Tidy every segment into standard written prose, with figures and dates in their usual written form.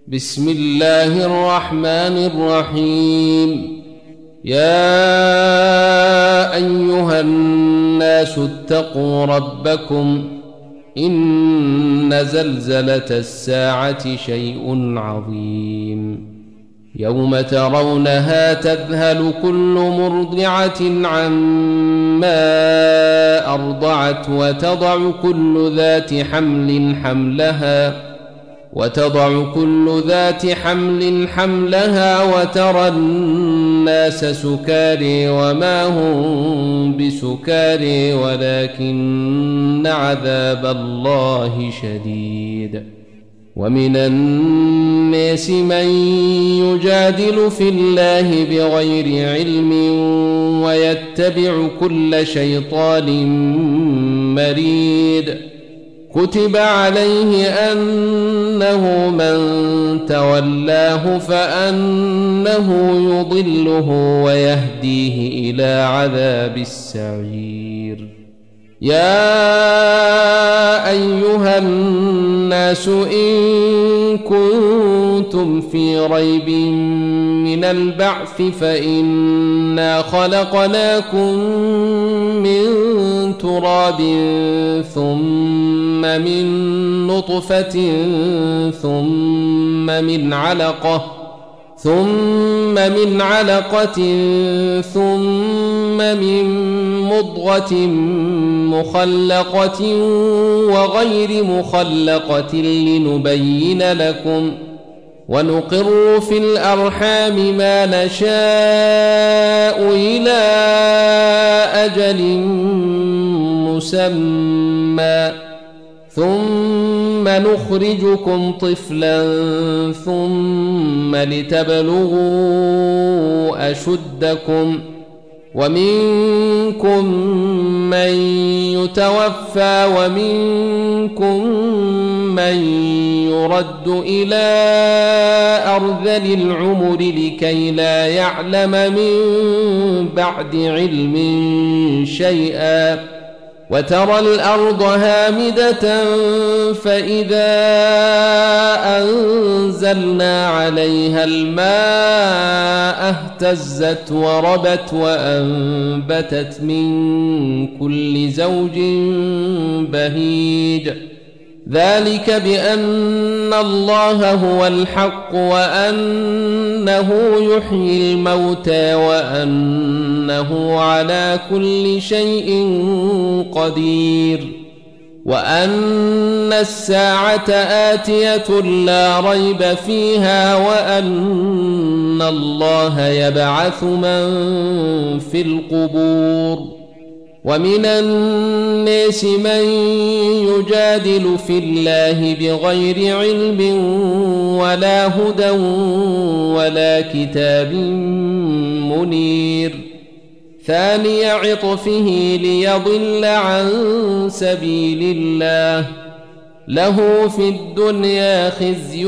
بسم الله الرحمن الرحيم. يا أيها الناس اتقوا ربكم إن زلزلة الساعة شيء عظيم يوم ترونها تذهل كل مرضعة عما أرضعت وتضع كل ذات حمل حملها وترى الناس سكاري وما هم بسكاري ولكن عذاب الله شديد. ومن الناس من يجادل في الله بغير علم ويتبع كل شيطان مريد. كتب عليه أنه من تولاه فأنه يضله ويهديه إلى عذاب السعير. يا أيها الناس إن كنتم في ريب من البعث فإنا خلقناكم من تراب ثم من نطفة ثم من علقة ثم من مضغة مخلقة وغير مخلقة لنبين لكم ونقر في الأرحام ما نشاء إلى أجل مسمى ثم نخرجكم طفلا ثم لتبلغوا أشدكم ومنكم من يتوفى ومنكم من يرد إلى أرذل العمر لكي لا يعلم من بعد علم شيئا. وترى الأرض هامدة فإذا أنزلنا عليها الماء اهتزت وربت وأنبتت من كل زوج بهيج. ذلك بأن الله هو الحق وأنه يحيي الموتى وأنه على كل شيء قدير وأن الساعة آتية لا ريب فيها وأن الله يبعث من في القبور. ومن الناس من يجادل في الله بغير علم ولا هدى ولا كتاب منير. ثاني عطفه ليضل عن سبيل الله له في الدنيا خزي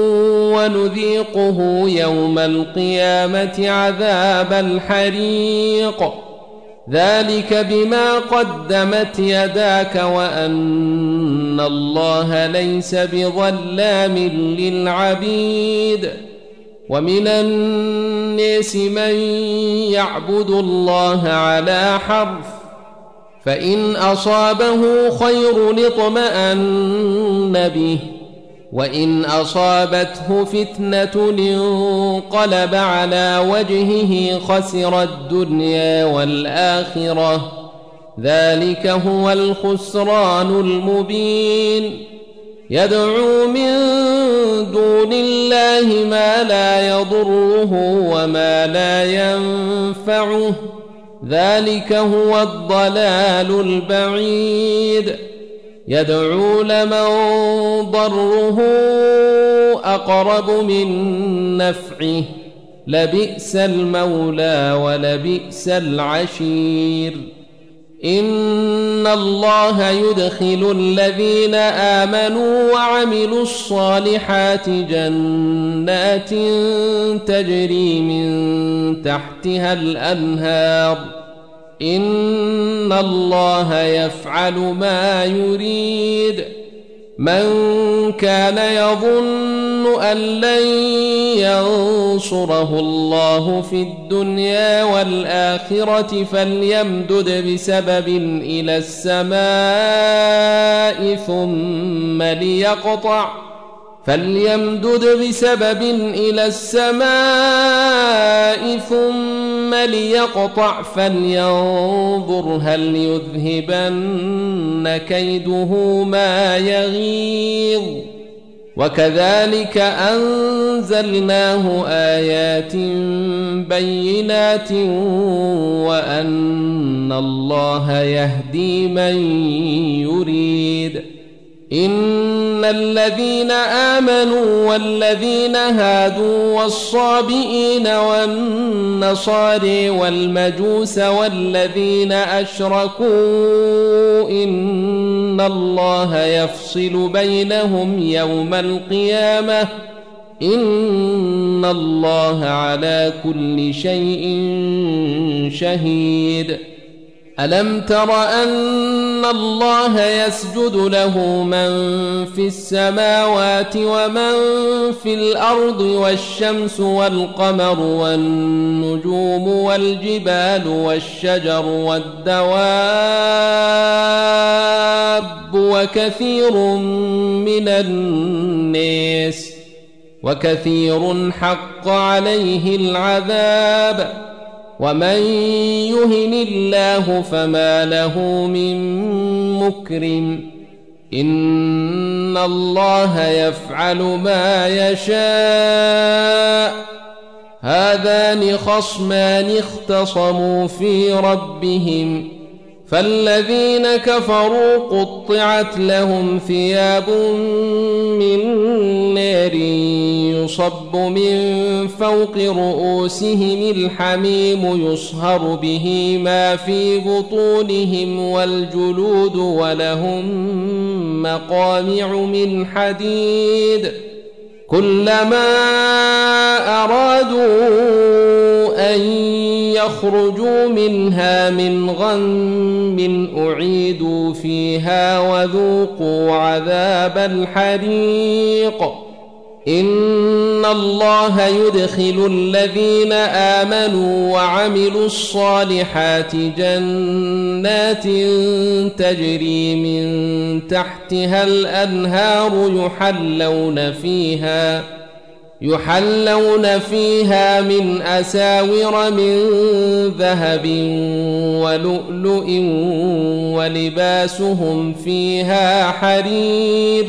ونذيقه يوم القيامة عذاب الحريق. ذلك بما قدمت يداك وأن الله ليس بظلام للعبيد. ومن الناس من يعبد الله على حرف فإن أصابه خير اطمأن به وإن أصابته فتنة انقلب على وجهه خسر الدنيا والآخرة. ذلك هو الخسران المبين. يدعو من دون الله ما لا يضره وما لا ينفعه. ذلك هو الضلال البعيد. يدعو لمن ضره أقرب من نفعه لبئس المولى ولبئس العشير. إن الله يدخل الذين آمنوا وعملوا الصالحات جنات تجري من تحتها الأنهار إن الله يفعل ما يريد. من كان يظن أن لن ينصره الله في الدنيا والآخرة فليمدد بسبب إلى السماء ثم ليقطع فلينظر هل يذهبن كيده ما يغيظ وكذلك أنزلناه آيات بينات وأن الله يهدي من يريد إن الذين آمنوا والذين هادوا والصابئين والنصارى والمجوس والذين أشركوا إن الله يفصل بينهم يوم القيامة إن الله على كل شيء شهيد ألم تر أن الله يسجد له من في السماوات ومن في الأرض والشمس والقمر والنجوم والجبال والشجر والدواب وكثير حق عليه العذاب ومن يهن الله فما له من مكرم إن الله يفعل ما يشاء هذان خصمان اختصموا في ربهم فالذين كفروا قطعت لهم ثياب من نار يصب من فوق رؤوسهم الحميم يصهر به ما في بطونهم والجلود ولهم مقامع من حديد كلما أرادوا أن يخرجوا منها من غم أعيدوا فيها وذوقوا عذاب الحريق إن الله يدخل الذين آمنوا وعملوا الصالحات جنات تجري من تحتها الأنهار يحلون فيها من أساور من ذهب ولؤلؤ ولباسهم فيها حرير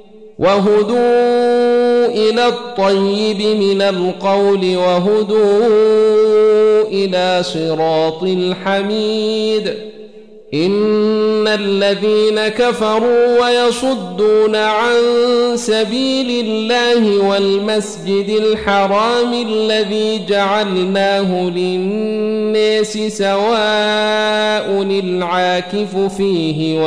وهدوا إلى الطيب من القول وهدوا إلى صراط الحميد إن الذين كفروا ويصدون عن سبيل الله والمسجد الحرام الذي جعلناه للناس سواء العاكف فيه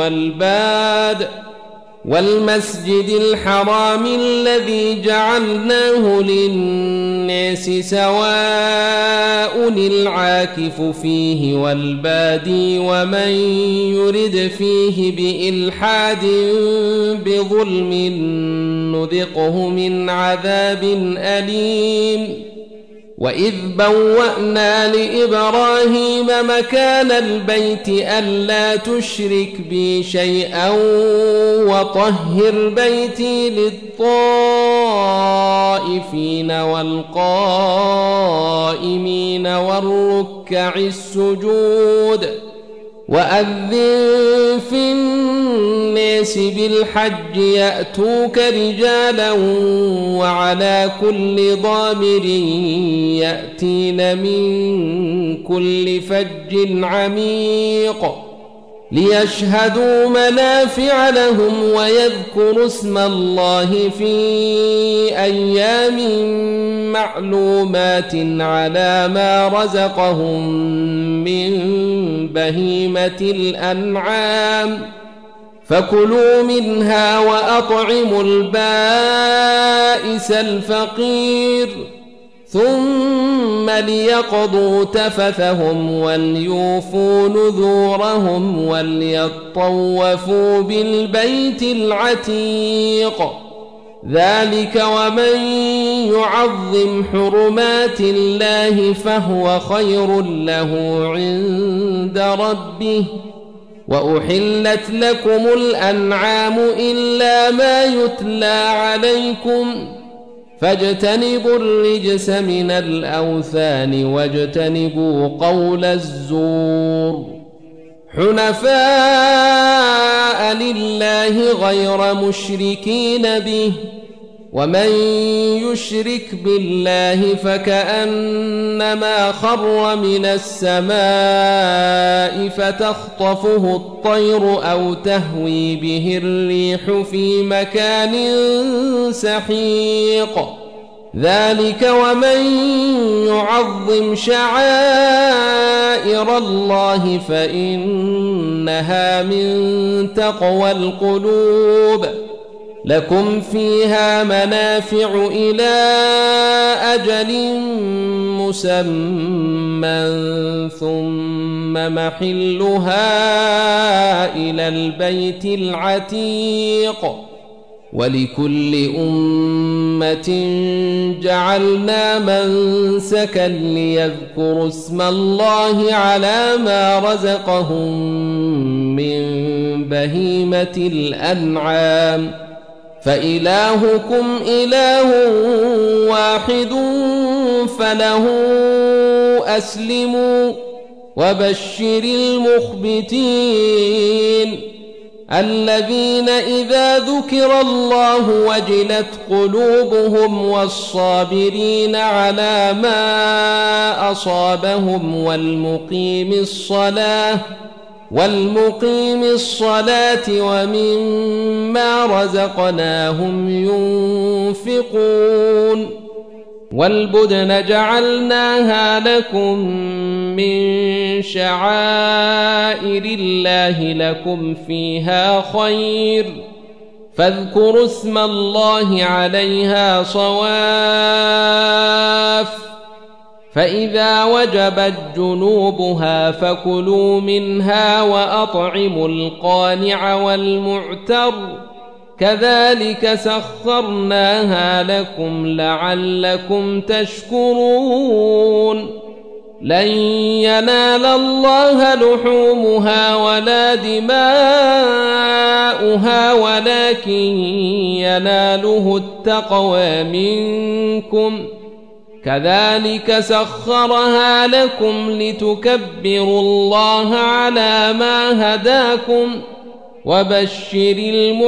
والمسجد الحرام الذي جعلناه للناس سواء العاكف فيه والبادي ومن يرد فيه بإلحاد بظلم نذقه من عذاب أليم وإذ بوأنا لإبراهيم مكان البيت ألا تشرك بي شيئا وطهر بيتي للطائفين والقائمين والركع السجود وأذن في الناس بالحج يأتوك رجالا وعلى كل ضامر يأتين من كل فج عميق ليشهدوا منافع لهم ويذكروا اسم الله في أيام معلومات على ما رزقهم من بهيمة الأنعام فكلوا منها وأطعموا البائس الفقير ثم ليقضوا تفثهم وليوفوا نذورهم وليطوفوا بالبيت العتيق ذلك ومن يعظم حرمات الله فهو خير له عند ربه وأحلت لكم الأنعام إلا ما يتلى عليكم فاجتنبوا الرجس من الأوثان واجتنبوا قول الزور حنفاء لله غير مشركين به ومن يشرك بالله فكأنما خر من السماء فتخطفه الطير أو تهوي به الريح في مكان سحيق ذلك ومن يعظم شعائر الله فإنها من تقوى القلوب لكم فيها منافع إلى أجل مسمى ثم محلها إلى البيت العتيق ولكل أمة جعلنا منسكا ليذكروا اسم الله على ما رزقهم من بهيمة الأنعام فإلهكم إله واحد فله أسلموا وبشر المخبتين الذين إذا ذكر الله وجلت قلوبهم والصابرين على ما أصابهم والمقيم الصلاة ومما رزقناهم ينفقون والبدن جعلناها لكم من شعائر الله لكم فيها خير فاذكروا اسم الله عليها صواف فإذا وجبت جنوبها فكلوا منها وأطعموا القانع والمعتر كذلك سخرناها لكم لعلكم تشكرون لن ينال الله لحومها ولا دماؤها ولكن يناله التقوى منكم كذلك سخرها لكم لتكبروا الله على ما هداكم وبشر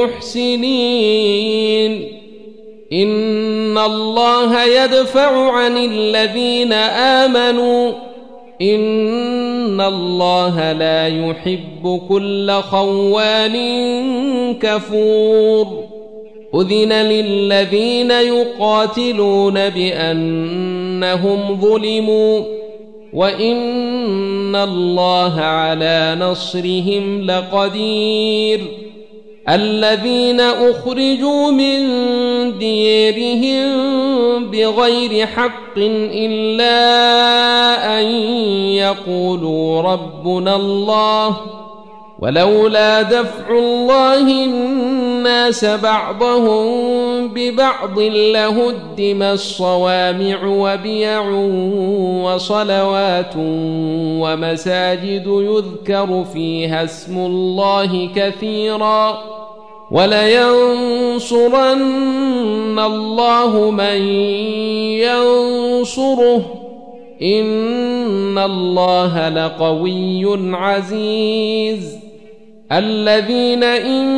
المحسنين إن الله يدفع عن الذين آمنوا إن الله لا يحب كل خوان كفور أذن للذين يقاتلون بأنهم ظلموا وإن الله على نصرهم لقدير الذين أخرجوا من ديرهم بغير حق إلا أن يقولوا ربنا الله ولولا دفع الله الناس بعضهم ببعض لهدمت صوامع وبيع وصلوات ومساجد يذكر فيها اسم الله كثيرا ولينصرن الله من ينصره إن الله لقوي عزيز الذين إن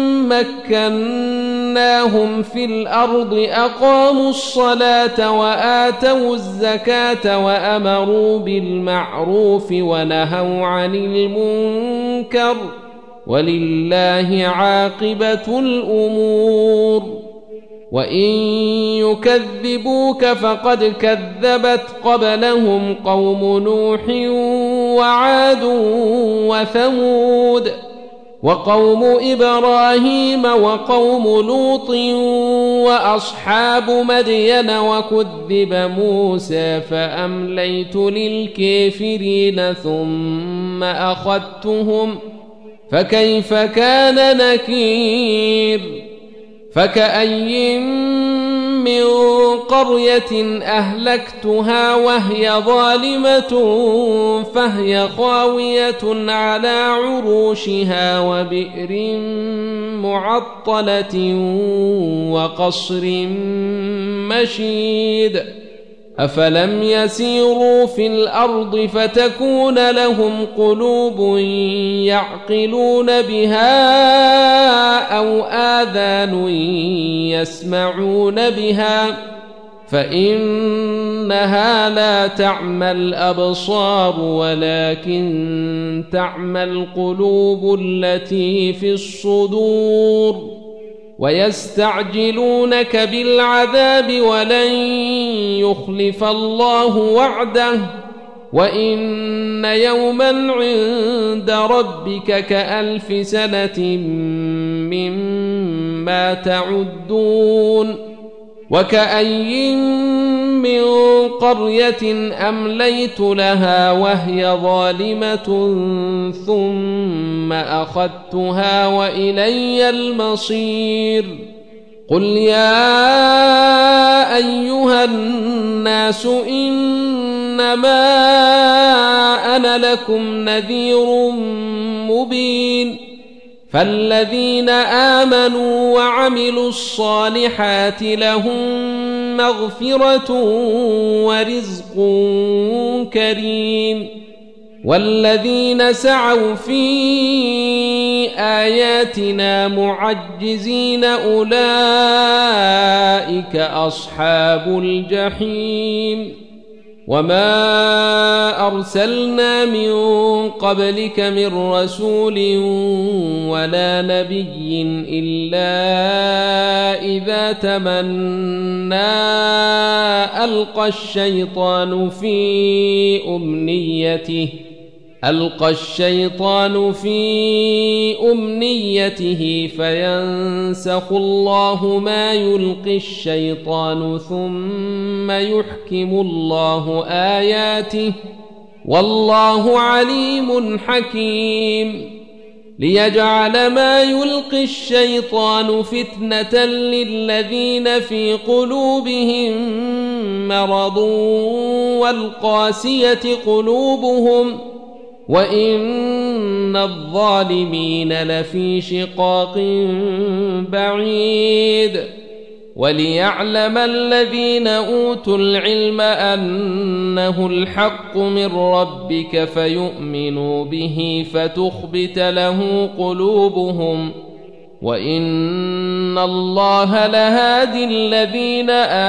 مكناهم في الأرض أقاموا الصلاة وآتوا الزكاة وأمروا بالمعروف ونهوا عن المنكر ولله عاقبة الأمور وإن يكذبوك فقد كذبت قبلهم قوم نوح وعاد وثمود وقوم إبراهيم وقوم لوط وأصحاب مدين وكذب موسى فأمليت للكافرين ثم أخذتهم فكيف كان نكير فكأي من قرية أهلكتها وهي ظالمة فهي خاوية على عروشها وبئر معطلة وقصر مشيد أفلم يسيروا في الأرض فتكون لهم قلوب يعقلون بها أو آذان يسمعون بها فإنها لا تعمى الأبصار ولكن تعمى القلوب التي في الصدور ويستعجلونك بالعذاب ولن يخلف الله وعده وإن يوما عند ربك كألف سنة مما تعدون وكأي من قرية أمليت لها وهي ظالمة ثم أخذتها وإلي المصير قل يا أيها الناس إنما أنا لكم نذير مبين فالذين آمنوا وعملوا الصالحات لهم مغفرة ورزق كريم والذين سعوا في آياتنا معجزين أولئك أصحاب الجحيم وما أرسلنا من قبلك من رسول ولا نبي إلا إذا تمنى ألقى الشيطان في أمنيته فينسخ الله ما يلقي الشيطان ثم يحكم الله آياته والله عليم حكيم ليجعل ما يلقي الشيطان فتنة للذين في قلوبهم مرض والقاسية قلوبهم وإن الظالمين لفي شقاق بعيد وليعلم الذين أوتوا العلم أنه الحق من ربك فيؤمنوا به فتخبت له قلوبهم وإن الله لهادي الذين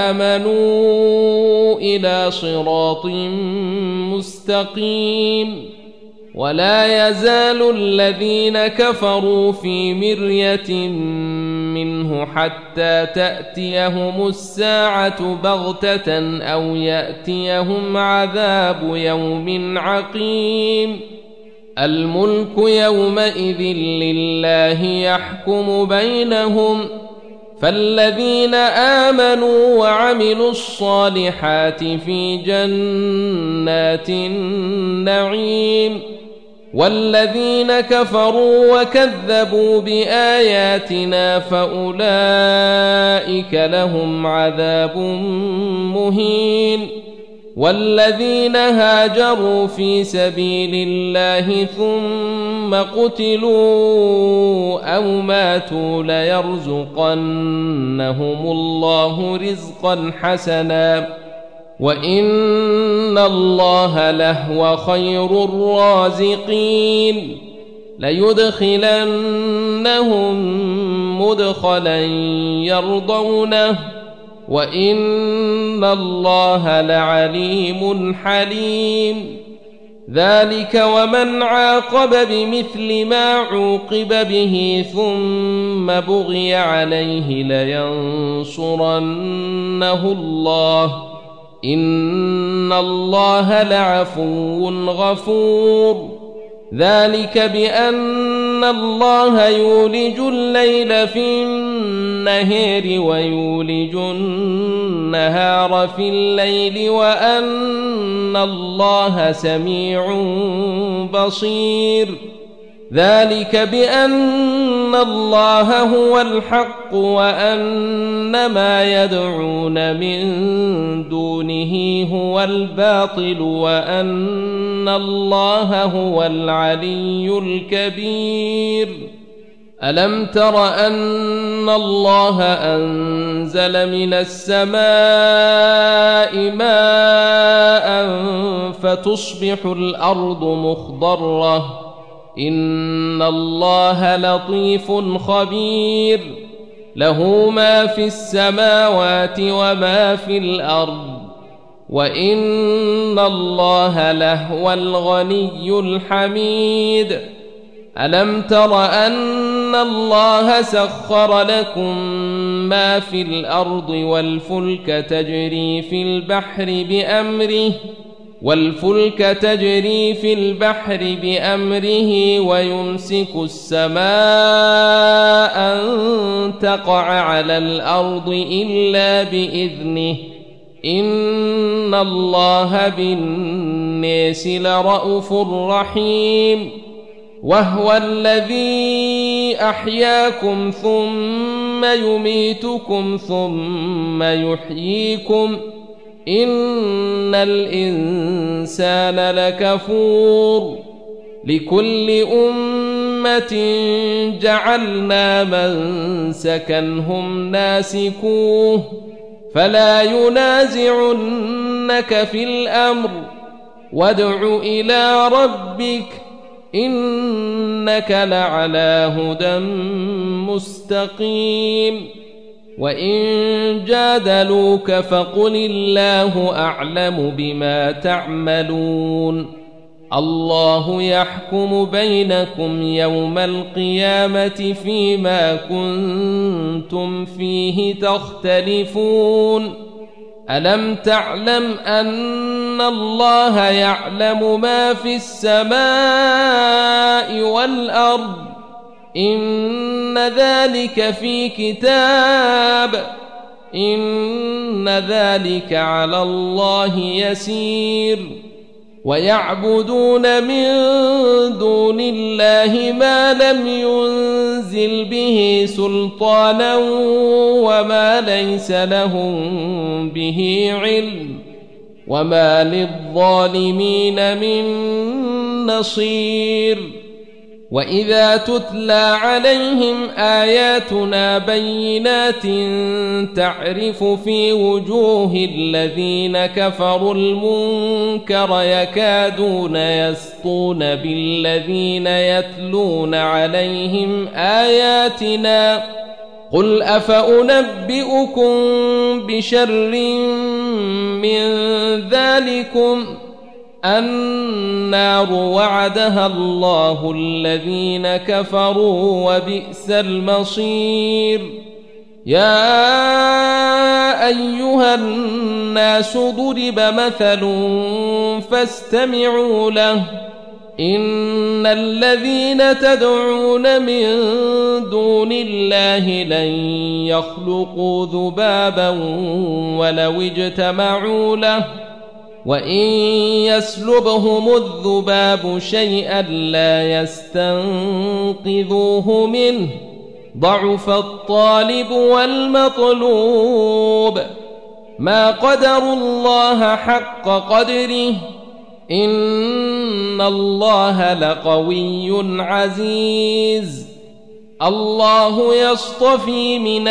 آمنوا إلى صراط مستقيم ولا يزال الذين كفروا في مرية منه حتى تأتيهم الساعة بغتة أو يأتيهم عذاب يوم عقيم الملك يومئذ لله يحكم بينهم فالذين آمنوا وعملوا الصالحات في جنات النعيم والذين كفروا وكذبوا بآياتنا فأولئك لهم عذاب مهين والذين هاجروا في سبيل الله ثم قتلوا أو ماتوا ليرزقنهم الله رزقا حسنا وإن الله لهو خير الرازقين ليدخلنهم مدخلا يرضونه وإن الله لعليم حليم ذلك ومن عاقب بمثل ما عوقب به ثم بغي عليه لينصرنه الله إن الله لعفو غفور ذلك بأن الله يولج الليل في النهار ويولج النهار في الليل وأن الله سميع بصير ذلك بأن الله هو الحق وأن ما يدعون من دونه هو الباطل وأن الله هو العلي الكبير ألم تر أن الله أنزل من السماء ماء فتصبح الأرض مخضرة إن الله لطيف خبير له ما في السماوات وما في الأرض وإن الله لهو الغني الحميد ألم تر أن الله سخر لكم ما في الأرض والفلك تجري في البحر بأمره ويمسك السماء أن تقع على الأرض إلا بإذنه إن الله بالناس لرءوف رحيم وهو الذي أحياكم ثم يميتكم ثم يحييكم إن الإنسان لكفور لكل أمة جعلنا منسكا هم ناسكوه فلا ينازعنك في الأمر وادع إلى ربك إنك لعلى هدى مستقيم وإن جادلوك فقل الله أعلم بما تعملون الله يحكم بينكم يوم القيامة فيما كنتم فيه تختلفون ألم تعلم أن الله يعلم ما في السماء والأرض إن ذلك في كتاب إن ذلك على الله يسير ويعبدون من دون الله ما لم ينزل به سلطانا وما ليس لهم به علم وما للظالمين من نصير وإذا تتلى عليهم آياتنا بينات تعرف في وجوه الذين كفروا المنكر يكادون يسطون بالذين يتلون عليهم آياتنا قل أفأنبئكم بشر من ذلكم النار وعدها الله الذين كفروا وبئس المصير يا أيها الناس ضرب مثل فاستمعوا له إن الذين تدعون من دون الله لن يخلقوا ذبابا ولو اجتمعوا له وإن يسلبهم الذباب شيئا لا يستنقذوه منه ضعف الطالب والمطلوب ما قدروا الله حق قدره إن الله لقوي عزيز الله يصطفي من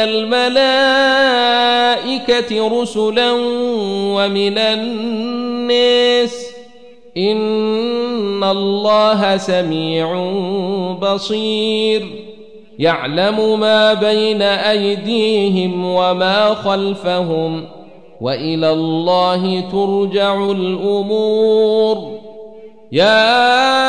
الملائكة رسلا ومن الناس إن الله سميع بصير يعلم ما بين أيديهم وما خلفهم وإلى الله ترجع الأمور يا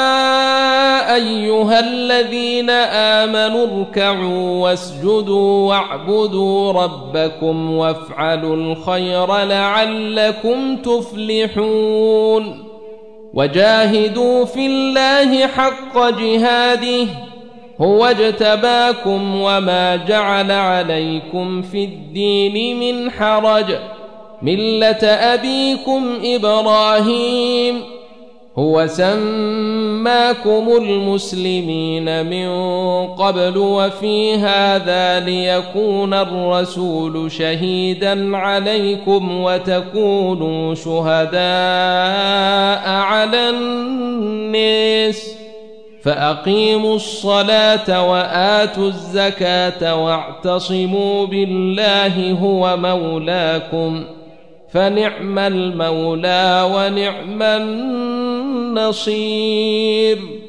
أيها الذين آمنوا اركعوا واسجدوا واعبدوا ربكم وافعلوا الخير لعلكم تفلحون وجاهدوا في الله حق جهاده هو اجتباكم وما جعل عليكم في الدين من حرج ملة أبيكم إبراهيم هو سماكم المسلمين من قبل وفي هذا ليكون الرسول شهيدا عليكم وتكونوا شهداء على الناس فأقيموا الصلاة وآتوا الزكاة واعتصموا بالله هو مولاكم فنعم المولى ونعم النصير.